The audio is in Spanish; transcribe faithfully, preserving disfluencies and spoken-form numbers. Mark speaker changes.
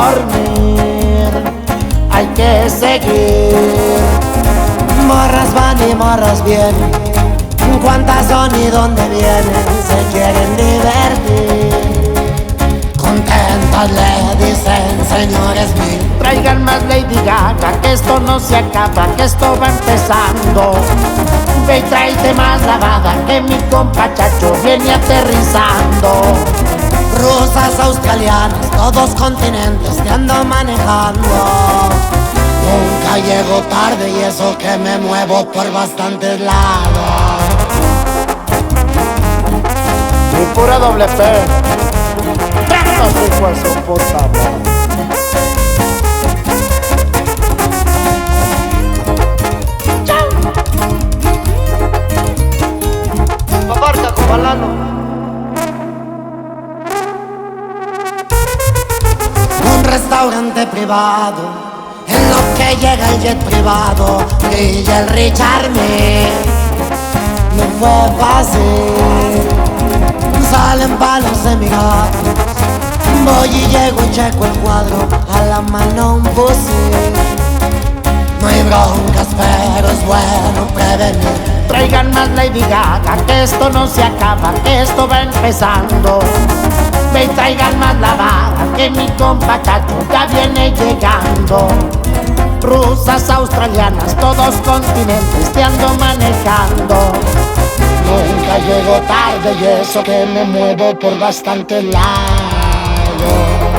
Speaker 1: dormir, hay que seguir. Morras van y morras vienen, cuántas son y dónde vienen, se quieren divertir. Contentas le dicen, señores míos, traigan más Lady Gaga, que esto no se acaba, que esto va empezando. Ve y tráete más lavada, que mi compa Chacho viene aterrizando. Rusas, australianas, todos continentes te ando manejando. Nunca llego tarde y eso que me muevo por bastantes lados.
Speaker 2: Y pura doble P. ¡Estos hijos de su puta madre!
Speaker 1: Paparca con balano. Un restaurante privado, en lo que llega el jet privado, brilla el Richard Mille. No fue fácil, salen palos de mi gato. Voy y llego y checo el cuadro, a la mano un fusil. No hay broncas, pero es bueno prevenir. Traigan más Lady Gaga, que esto no se acaba, que esto va empezando. Ve y traigan más lavada, que mi compa Chacho ya viene llegando. Rusas, australianas, todos continentes te ando manejando. Nunca llego tarde y eso que me muevo por bastante lado.